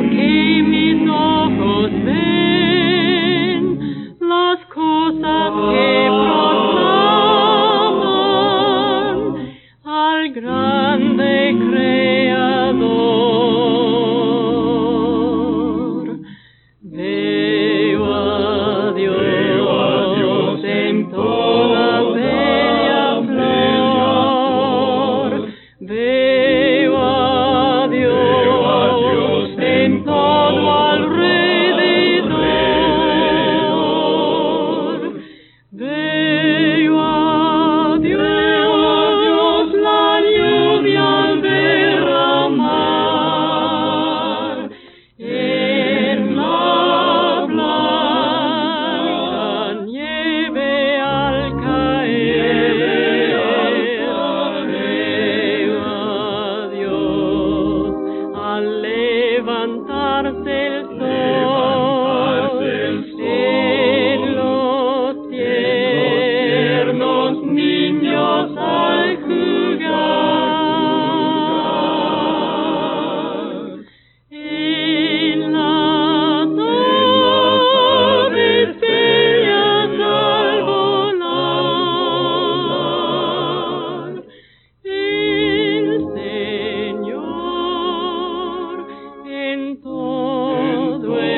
que mis ojos ven, las cosas que proclaman al grande Creador. Veo a Dios en toda bella flor. Veo a Dios en todo alrededor. Veo a Dios la lluvia al derramar en la blanca nieve al caer. Veo a Dios al levantarse el sol en los tiernos niños al jugar. En las aves bellas al volar, el Señor en todo